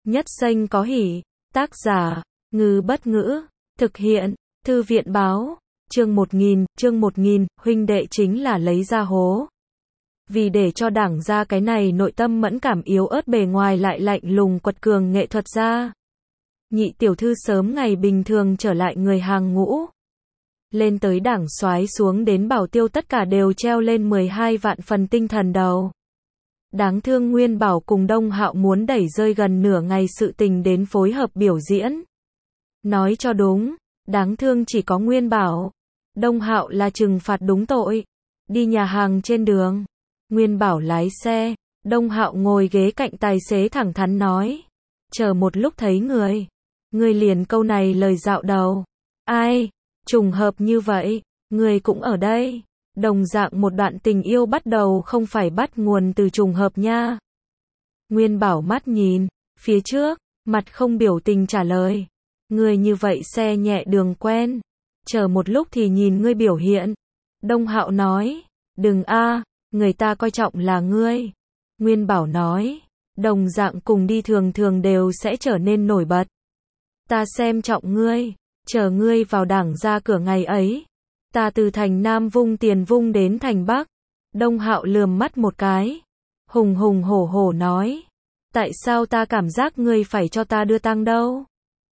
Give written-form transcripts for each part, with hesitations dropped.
Nhất danh có hỷ. Tác giả, Ngư Bất Ngữ. Thực hiện, Thư viện Báo. Chương 1000, huynh đệ chính là lấy ra hố. Vì để cho đảng ra cái này nội tâm mẫn cảm yếu ớt bề ngoài lại lạnh lùng quật cường nghệ thuật ra. Nhị tiểu thư sớm ngày bình thường trở lại người hàng ngũ. Lên tới đảng soái xuống đến bảo tiêu tất cả đều treo lên 12 vạn phần tinh thần đầu. Đáng thương Nguyên Bảo cùng Đông Hạo muốn đẩy rơi gần nửa ngày sự tình đến phối hợp biểu diễn. Nói cho đúng, đáng thương chỉ có Nguyên Bảo. Đông Hạo là trừng phạt đúng tội. Đi nhà hàng trên đường, Nguyên Bảo lái xe, Đông Hạo ngồi ghế cạnh tài xế thẳng thắn nói. Chờ một lúc thấy người. Người liền câu này lời dạo đầu. Ai? Trùng hợp như vậy, người cũng ở đây. Đồng dạng một đoạn tình yêu bắt đầu không phải bắt nguồn từ trùng hợp nha. Nguyên Bảo mắt nhìn, phía trước, mặt không biểu tình trả lời. Người như vậy xe nhẹ đường quen. Chờ một lúc thì nhìn ngươi biểu hiện. Đông Hạo nói, đừng a, người ta coi trọng là ngươi. Nguyên Bảo nói, đồng dạng cùng đi thường thường đều sẽ trở nên nổi bật. Ta xem trọng ngươi, chờ ngươi vào đảng ra cửa ngày ấy. Ta từ thành Nam vung tiền vung đến thành Bắc. Đông Hạo lườm mắt một cái. Hùng hùng hổ hổ nói. Tại sao ta cảm giác ngươi phải cho ta đưa tăng đâu?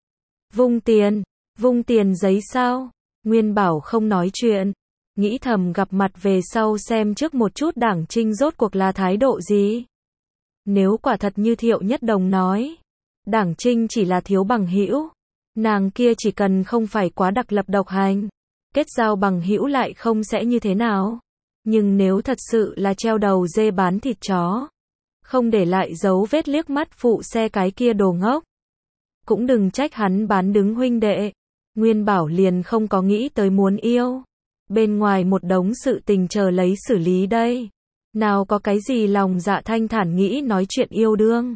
Vung tiền giấy sao? Nguyên Bảo không nói chuyện. Nghĩ thầm gặp mặt về sau xem trước một chút Đảng Trinh rốt cuộc là thái độ gì. Nếu quả thật như Thiệu Nhất Đồng nói. Đảng Trinh chỉ là thiếu bằng hữu. Nàng kia chỉ cần không phải quá đặc lập độc hành. Kết giao bằng hữu lại không sẽ như thế nào. Nhưng nếu thật sự là treo đầu dê bán thịt chó. Không để lại dấu vết liếc mắt phụ xe cái kia đồ ngốc. Cũng đừng trách hắn bán đứng huynh đệ. Nguyên Bảo liền không có nghĩ tới muốn yêu. Bên ngoài một đống sự tình chờ lấy xử lý đây. Nào có cái gì lòng dạ thanh thản nghĩ nói chuyện yêu đương.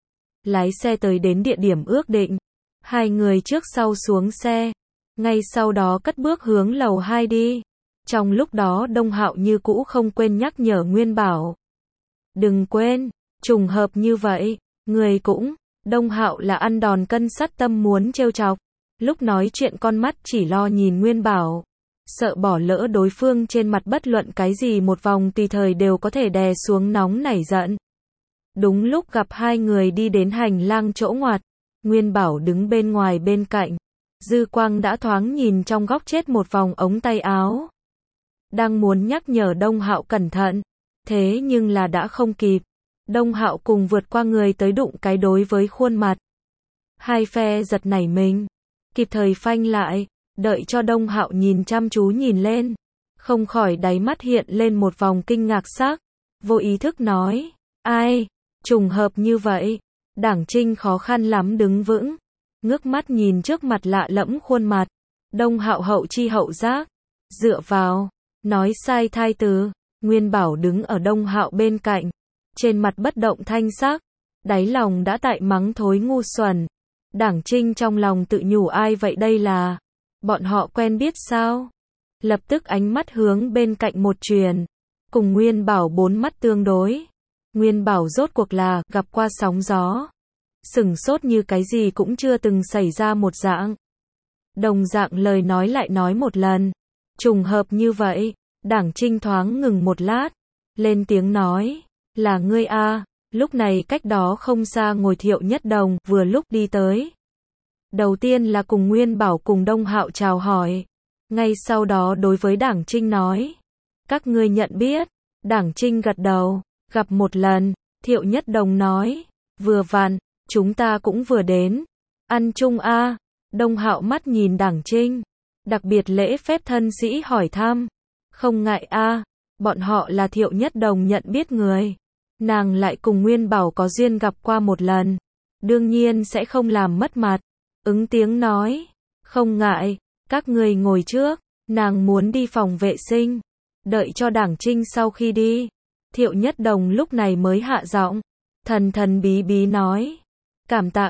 Lái xe tới đến địa điểm ước định. Hai người trước sau xuống xe. Ngay sau đó cất bước hướng lầu 2 đi. Trong lúc đó Đông Hạo như cũ không quên nhắc nhở Nguyên Bảo. Đừng quên, trùng hợp như vậy, người cũng. Đông Hạo là ăn đòn cân sắt tâm muốn trêu chọc. Lúc nói chuyện con mắt chỉ lo nhìn Nguyên Bảo. Sợ bỏ lỡ đối phương trên mặt bất luận cái gì một vòng tùy thời đều có thể đè xuống nóng nảy giận. Đúng lúc gặp hai người đi đến hành lang chỗ ngoặt. Nguyên Bảo đứng bên ngoài bên cạnh. Dư quang đã thoáng nhìn trong góc chết một vòng ống tay áo. Đang muốn nhắc nhở Đông Hạo cẩn thận. Thế nhưng là đã không kịp. Đông Hạo cùng vượt qua người tới đụng cái đối với khuôn mặt. Hai phe giật nảy mình. Kịp thời phanh lại. Đợi cho Đông Hạo nhìn chăm chú nhìn lên. Không khỏi đáy mắt hiện lên một vòng kinh ngạc sắc. Vô ý thức nói. Ai? Trùng hợp như vậy. Đảng Trinh khó khăn lắm đứng vững. Ngước mắt nhìn trước mặt lạ lẫm khuôn mặt. Đông Hạo hậu chi hậu giác. Dựa vào. Nói sai thai từ. Nguyên Bảo đứng ở Đông Hạo bên cạnh. Trên mặt bất động thanh sắc. Đáy lòng đã tại mắng thối ngu xuẩn. Đảng Trinh trong lòng tự nhủ ai vậy đây là. Bọn họ quen biết sao? Lập tức ánh mắt hướng bên cạnh một truyền. Cùng Nguyên Bảo bốn mắt tương đối. Nguyên Bảo rốt cuộc là gặp qua sóng gió. Sửng sốt như cái gì cũng chưa từng xảy ra một dạng. Đồng dạng lời nói lại nói một lần. Trùng hợp như vậy. Đảng Trinh thoáng ngừng một lát. Lên tiếng nói. Là ngươi a. Lúc này cách đó không xa ngồi Thiệu Nhất Đồng vừa lúc đi tới. Đầu tiên là cùng Nguyên Bảo cùng Đông Hạo chào hỏi. Ngay sau đó đối với Đảng Trinh nói. Các ngươi nhận biết. Đảng Trinh gật đầu. Gặp một lần. Thiệu Nhất Đồng nói. Vừa vặn. Chúng ta cũng vừa đến. Ăn chung a. Đông Hạo mắt nhìn Đảng Trinh. Đặc biệt lễ phép thân sĩ hỏi thăm. Không ngại a. Bọn họ là Thiệu Nhất Đồng nhận biết người. Nàng lại cùng Nguyên Bảo có duyên gặp qua một lần. Đương nhiên sẽ không làm mất mặt. Ứng tiếng nói. Không ngại. Các ngươi ngồi trước. Nàng muốn đi phòng vệ sinh. Đợi cho Đảng Trinh sau khi đi. Thiệu Nhất Đồng lúc này mới hạ giọng. Thần thần bí bí nói. Cảm tạ.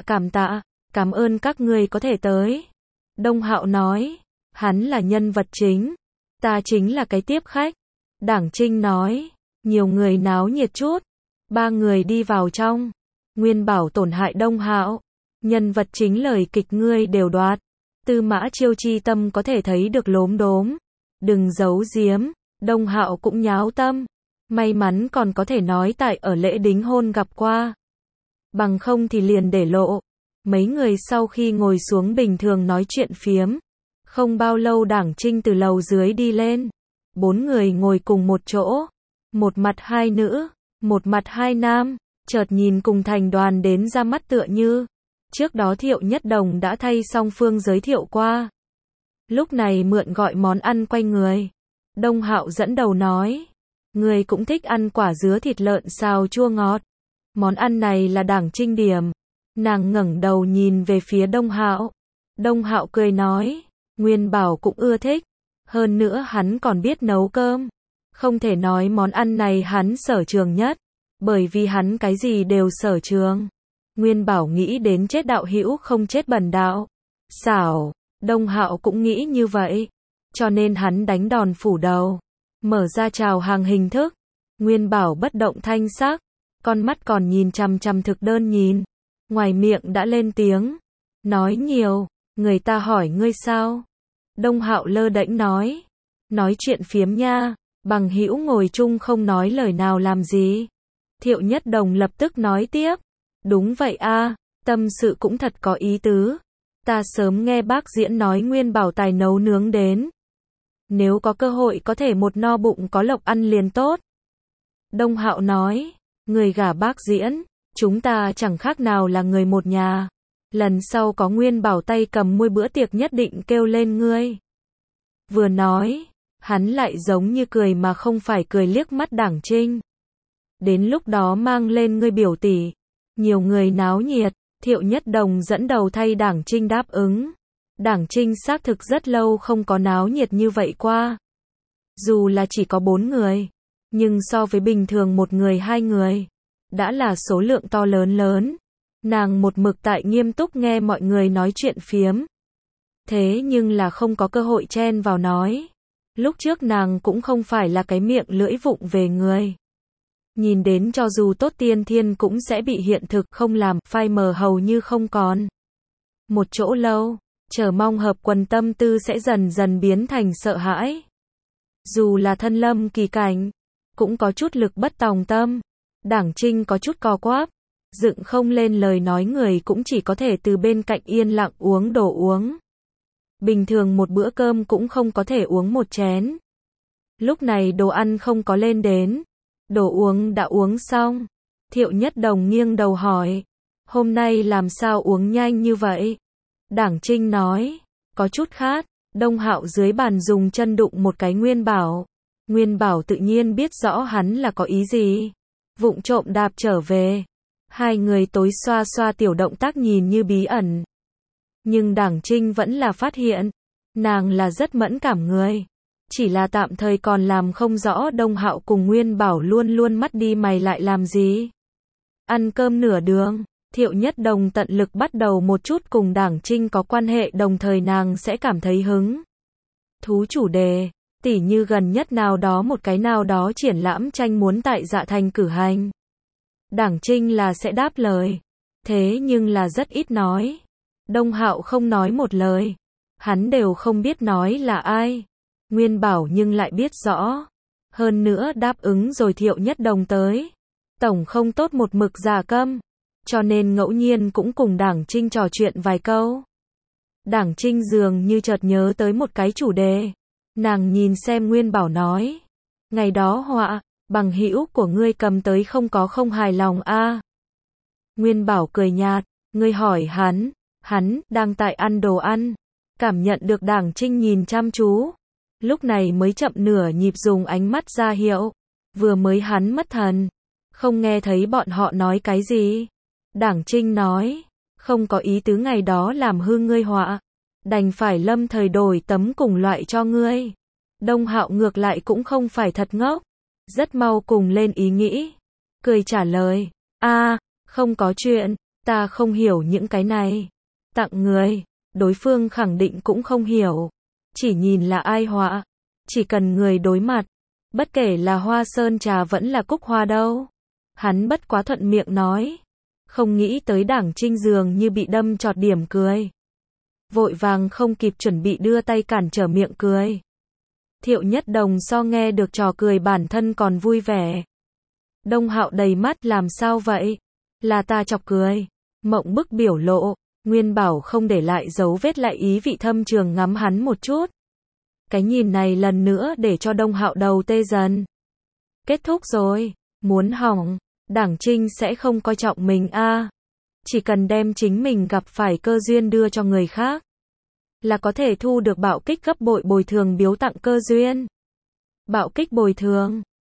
Cảm ơn các ngươi có thể tới. Đông Hạo nói. Hắn là nhân vật chính. Ta chính là cái tiếp khách. Đảng Trinh nói. Nhiều người náo nhiệt chút. Ba người đi vào trong. Nguyên Bảo tổn hại Đông Hạo. Nhân vật chính lời kịch ngươi đều đoạt. Tư Mã Chiêu chi tâm có thể thấy được lốm đốm. Đừng giấu giếm, Đông Hạo cũng nháo tâm. May mắn còn có thể nói tại ở lễ đính hôn gặp qua. Bằng không thì liền để lộ. Mấy người sau khi ngồi xuống bình thường nói chuyện phiếm. Không bao lâu Đảng Trinh từ lầu dưới đi lên. 4 người ngồi cùng một chỗ. Một mặt hai nữ, một mặt hai nam. Chợt nhìn cùng thành đoàn đến ra mắt tựa như. Trước đó Thiệu Nhất Đồng đã thay song phương giới thiệu qua. Lúc này mượn gọi món ăn quanh người. Đông Hạo dẫn đầu nói. Người cũng thích ăn quả dứa thịt lợn xào chua ngọt. Món ăn này là Đảng Trinh điểm. Nàng ngẩng đầu nhìn về phía Đông Hạo. Đông Hạo cười nói. Nguyên Bảo cũng ưa thích. Hơn nữa hắn còn biết nấu cơm. Không thể nói món ăn này hắn sở trường nhất. Bởi vì hắn cái gì đều sở trường. Nguyên Bảo nghĩ đến chết đạo hữu không chết bần đạo. Xảo, Đông Hạo cũng nghĩ như vậy. Cho nên hắn đánh đòn phủ đầu. Mở ra chào hàng hình thức. Nguyên Bảo bất động thanh sắc. Con mắt còn nhìn chằm chằm thực đơn nhìn. Ngoài miệng đã lên tiếng. Nói nhiều, người ta hỏi ngươi sao? Đông Hạo lơ đễnh nói. Nói chuyện phiếm nha. Bằng hữu ngồi chung không nói lời nào làm gì. Thiệu Nhất Đồng lập tức nói tiếp. Đúng vậy a, tâm sự cũng thật có ý tứ. Ta sớm nghe bác diễn nói Nguyên Bảo tài nấu nướng đến. Nếu có cơ hội có thể một no bụng có lộc ăn liền tốt. Đông Hạo nói, người gả bác diễn, chúng ta chẳng khác nào là người một nhà. Lần sau có Nguyên Bảo tay cầm môi bữa tiệc nhất định kêu lên ngươi. Vừa nói, hắn lại giống như cười mà không phải cười liếc mắt Đảng Trinh. Đến lúc đó mang lên ngươi biểu tỷ. Nhiều người náo nhiệt, Thiệu Nhất Đồng dẫn đầu thay Đảng Trinh đáp ứng. Đảng Trinh xác thực rất lâu không có náo nhiệt như vậy qua. Dù là chỉ có 4 người, nhưng so với bình thường một người 2 người, đã là số lượng to lớn lớn. Nàng một mực tại nghiêm túc nghe mọi người nói chuyện phiếm. Thế nhưng là không có cơ hội chen vào nói. Lúc trước nàng cũng không phải là cái miệng lưỡi vụng về người. Nhìn đến cho dù tốt tiên thiên cũng sẽ bị hiện thực không làm, phai mờ hầu như không còn. Một chỗ lâu, chờ mong hợp quần tâm tư sẽ dần dần biến thành sợ hãi. Dù là thân lâm kỳ cảnh, cũng có chút lực bất tòng tâm. Đảng Trinh có chút co quắp, dựng không lên lời nói người cũng chỉ có thể từ bên cạnh yên lặng uống đồ uống. Bình thường một bữa cơm cũng không có thể uống một chén. Lúc này đồ ăn không có lên đến. Đồ uống đã uống xong. Thiệu Nhất Đồng nghiêng đầu hỏi. Hôm nay làm sao uống nhanh như vậy? Đảng Trinh nói. Có chút khát. Đông Hạo dưới bàn dùng chân đụng một cái Nguyên Bảo. Nguyên Bảo tự nhiên biết rõ hắn là có ý gì. Vụng trộm đạp trở về. Hai người tối xoa xoa tiểu động tác nhìn như bí ẩn. Nhưng Đảng Trinh vẫn là phát hiện. Nàng là rất mẫn cảm người. Chỉ là tạm thời còn làm không rõ Đông Hạo cùng Nguyên Bảo luôn luôn mắt đi mày lại làm gì. Ăn cơm nửa đường, Thiệu Nhất Đồng tận lực bắt đầu một chút cùng Đảng Trinh có quan hệ đồng thời nàng sẽ cảm thấy hứng thú chủ đề, tỉ như gần nhất nào đó một cái nào đó triển lãm tranh muốn tại Dạ Thành cử hành. Đảng Trinh là sẽ đáp lời, thế nhưng là rất ít nói. Đông Hạo không nói một lời, hắn đều không biết nói là ai. Nguyên Bảo nhưng lại biết rõ. Hơn nữa đáp ứng rồi Thiệu Nhất Đồng tới. Tổng không tốt một mực giả câm. Cho nên ngẫu nhiên cũng cùng Đảng Trinh trò chuyện vài câu. Đảng Trinh dường như chợt nhớ tới một cái chủ đề. Nàng nhìn xem Nguyên Bảo nói. Ngày đó họa, bằng hữu của ngươi cầm tới không hài lòng a. Nguyên Bảo cười nhạt. Ngươi hỏi hắn đang tại ăn đồ ăn. Cảm nhận được Đảng Trinh nhìn chăm chú. Lúc này mới chậm nửa nhịp dùng ánh mắt ra hiệu. Vừa mới hắn mất thần. Không nghe thấy bọn họ nói cái gì. Đảng Trinh nói. Không có ý tứ ngày đó làm hư ngươi họa. Đành phải lâm thời đổi tấm cùng loại cho ngươi. Đông Hạo ngược lại cũng không phải thật ngốc. Rất mau cùng lên ý nghĩ. Cười trả lời. Không có chuyện. Ta không hiểu những cái này. Tặng người. Đối phương khẳng định cũng không hiểu. Chỉ nhìn là ai họa. Chỉ cần người đối mặt. Bất kể là hoa sơn trà vẫn là cúc hoa đâu. Hắn bất quá thuận miệng nói. Không nghĩ tới Đảng Trinh dường như bị đâm trọt điểm cười. Vội vàng không kịp chuẩn bị đưa tay cản trở miệng cười. Thiệu Nhất Đồng so nghe được trò cười bản thân còn vui vẻ. Đông Hạo đầy mắt làm sao vậy? Là ta chọc cười. Mộng bức biểu lộ. Nguyên Bảo không để lại dấu vết lại ý vị thâm trường ngắm hắn một chút. Cái nhìn này lần nữa để cho Đông Hạo đầu tê dần. Kết thúc rồi. Muốn hỏng. Đảng Trinh sẽ không coi trọng mình a. Chỉ cần đem chính mình gặp phải cơ duyên đưa cho người khác. Là có thể thu được bạo kích gấp bội bồi thường biếu tặng cơ duyên. Bạo kích bồi thường.